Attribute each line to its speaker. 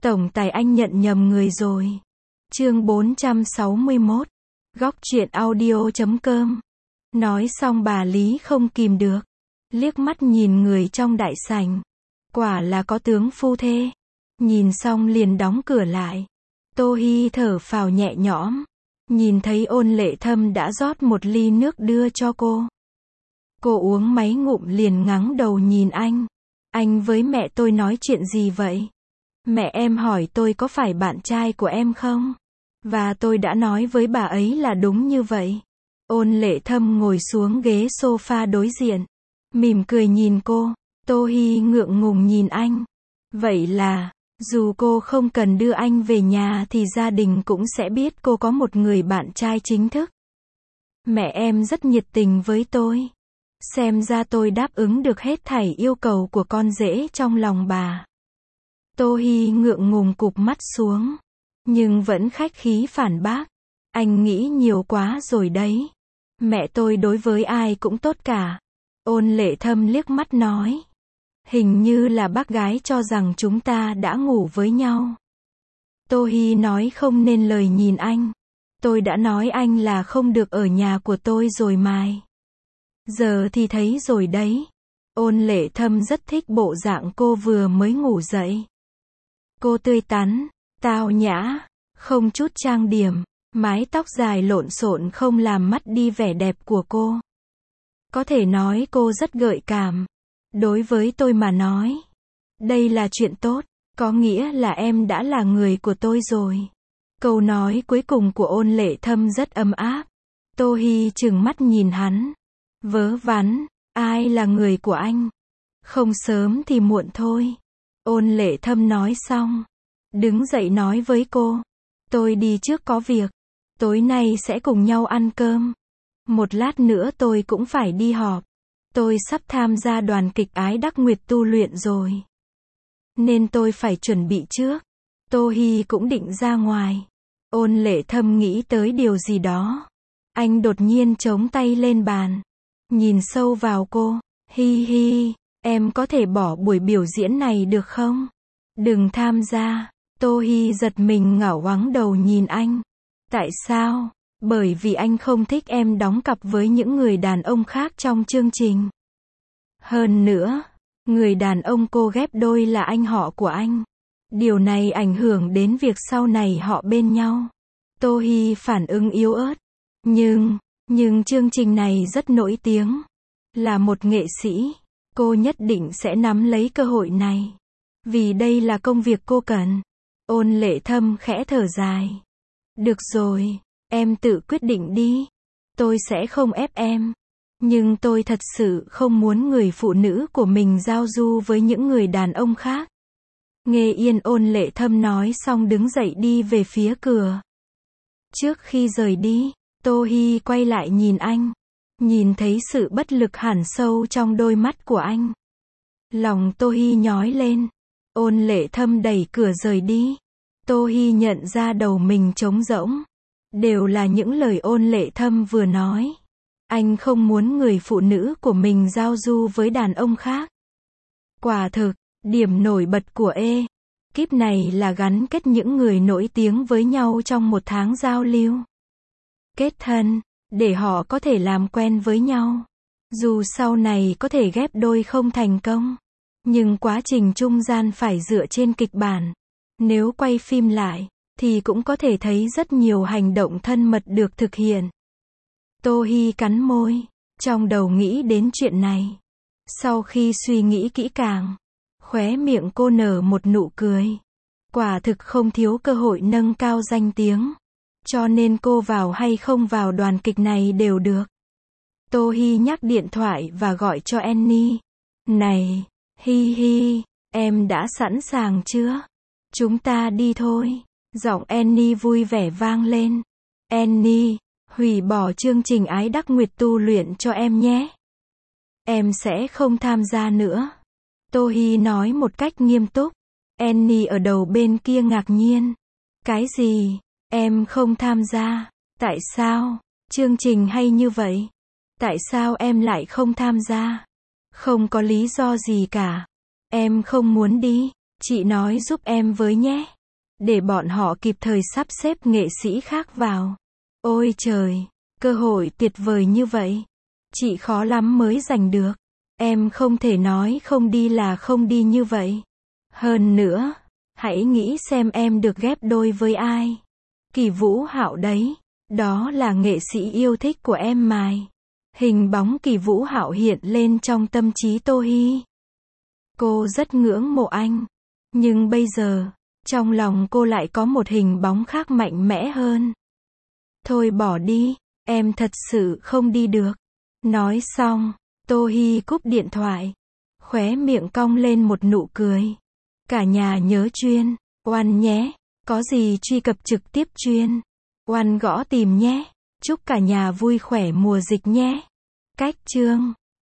Speaker 1: Tổng tài anh nhận nhầm người rồi. Chương 461. Góc truyện audio.com. Nói xong bà Lý không kìm được. Liếc mắt nhìn người trong đại sảnh. Quả là có tướng phu thê. Nhìn xong liền đóng cửa lại. Tô Hi thở phào nhẹ nhõm. Nhìn thấy Ôn Lệ Thâm đã rót một ly nước đưa cho cô. Cô uống mấy ngụm liền ngẩng đầu nhìn anh. Anh với mẹ tôi nói chuyện gì vậy? Mẹ em hỏi tôi có phải bạn trai của em không? Và tôi đã nói với bà ấy là đúng như vậy. Ôn Lệ Thâm ngồi xuống ghế sofa đối diện. Mỉm cười nhìn cô. Tô Hi ngượng ngùng nhìn anh. Vậy là, dù cô không cần đưa anh về nhà thì gia đình cũng sẽ biết cô có một người bạn trai chính thức. Mẹ em rất nhiệt tình với tôi. Xem ra tôi đáp ứng được hết thảy yêu cầu của con rể trong lòng bà. Tô Hi ngượng ngùng cụp mắt xuống. Nhưng vẫn khách khí phản bác. Anh nghĩ nhiều quá rồi đấy. Mẹ tôi đối với ai cũng tốt cả. Ôn Lệ Thâm liếc mắt nói. Hình như là bác gái cho rằng chúng ta đã ngủ với nhau. Tô Hi nói không nên lời nhìn anh. Tôi đã nói anh là không được ở nhà của tôi rồi mài. Giờ thì thấy rồi đấy. Ôn Lệ Thâm rất thích bộ dạng cô vừa mới ngủ dậy. Cô tươi tắn, tao nhã, không chút trang điểm, mái tóc dài lộn xộn không làm mất đi vẻ đẹp của cô. Có thể nói cô rất gợi cảm. Đối với tôi mà nói, đây là chuyện tốt, có nghĩa là em đã là người của tôi rồi. Câu nói cuối cùng của Ôn Lệ Thâm rất ấm áp. Tô Hi trừng mắt nhìn hắn. Vớ vẩn, ai là người của anh? Không sớm thì muộn thôi. Ôn Lệ Thâm nói xong, đứng dậy nói với cô. Tôi đi trước có việc. Tối nay sẽ cùng nhau ăn cơm. Một lát nữa tôi cũng phải đi họp. Tôi sắp tham gia đoàn kịch Ái Đắc Nguyệt tu luyện rồi. Nên tôi phải chuẩn bị trước. Tô Hi cũng định ra ngoài. Ôn Lệ Thâm nghĩ tới điều gì đó. Anh đột nhiên chống tay lên bàn. Nhìn sâu vào cô. Hi hi, em có thể bỏ buổi biểu diễn này được không? Đừng tham gia. Tô Hi giật mình ngẩng ngoáng đầu nhìn anh. Tại sao? Bởi vì anh không thích em đóng cặp với những người đàn ông khác trong chương trình. Hơn nữa, người đàn ông cô ghép đôi là anh họ của anh. Điều này ảnh hưởng đến việc sau này họ bên nhau. Tô Hi phản ứng yếu ớt. Nhưng chương trình này rất nổi tiếng. Là một nghệ sĩ, cô nhất định sẽ nắm lấy cơ hội này. Vì đây là công việc cô cần. Ôn Lệ Thâm khẽ thở dài. Được rồi, em tự quyết định đi. Tôi sẽ không ép em. Nhưng tôi thật sự không muốn người phụ nữ của mình giao du với những người đàn ông khác. Nghe yên Ôn Lệ Thâm nói xong đứng dậy đi về phía cửa. Trước khi rời đi, Tô Hi quay lại nhìn anh. Nhìn thấy sự bất lực hằn sâu trong đôi mắt của anh. Lòng Tô Hi nhói lên. Ôn Lệ Thâm đẩy cửa rời đi. Tô Hi nhận ra đầu mình trống rỗng. Đều là những lời Ôn Lệ Thâm vừa nói. Anh không muốn người phụ nữ của mình giao du với đàn ông khác. Quả thực, điểm nổi bật của kiếp này là gắn kết những người nổi tiếng với nhau trong một tháng giao lưu. Kết thân, để họ có thể làm quen với nhau. Dù sau này có thể ghép đôi không thành công. Nhưng quá trình trung gian phải dựa trên kịch bản. Nếu quay phim lại, thì cũng có thể thấy rất nhiều hành động thân mật được thực hiện. Tô Hi cắn môi, trong đầu nghĩ đến chuyện này. Sau khi suy nghĩ kỹ càng, khóe miệng cô nở một nụ cười. Quả thực không thiếu cơ hội nâng cao danh tiếng. Cho nên cô vào hay không vào đoàn kịch này đều được. Tô Hi nhắc điện thoại và gọi cho Annie. Này, Hi hi, em đã sẵn sàng chưa? Chúng ta đi thôi. Giọng Annie vui vẻ vang lên. Annie, hủy bỏ chương trình Ái Đắc Nguyệt tu luyện cho em nhé. Em sẽ không tham gia nữa. Tô Hi nói một cách nghiêm túc. Annie ở đầu bên kia ngạc nhiên. Cái gì? Em không tham gia? Tại sao? Chương trình hay như vậy. Tại sao em lại không tham gia? Không có lý do gì cả. Em không muốn đi. Chị nói giúp em với nhé. Để bọn họ kịp thời sắp xếp nghệ sĩ khác vào. Ôi trời, cơ hội tuyệt vời như vậy. Chị khó lắm mới giành được. Em không thể nói không đi là không đi như vậy. Hơn nữa, hãy nghĩ xem em được ghép đôi với ai. Kỳ Vũ Hạo đấy. Đó là nghệ sĩ yêu thích của em mài. Hình bóng Kỳ Vũ Hạo hiện lên trong tâm trí Tô Hi. Cô rất ngưỡng mộ anh. Nhưng bây giờ, trong lòng cô lại có một hình bóng khác mạnh mẽ hơn. Thôi bỏ đi, em thật sự không đi được. Nói xong, Tô Hi cúp điện thoại. Khóe miệng cong lên một nụ cười. Cả nhà nhớ chuyên, oan nhé. Có gì truy cập trực tiếp chuyên, oan gõ tìm nhé. Chúc cả nhà vui khỏe mùa dịch nhé. Cách chương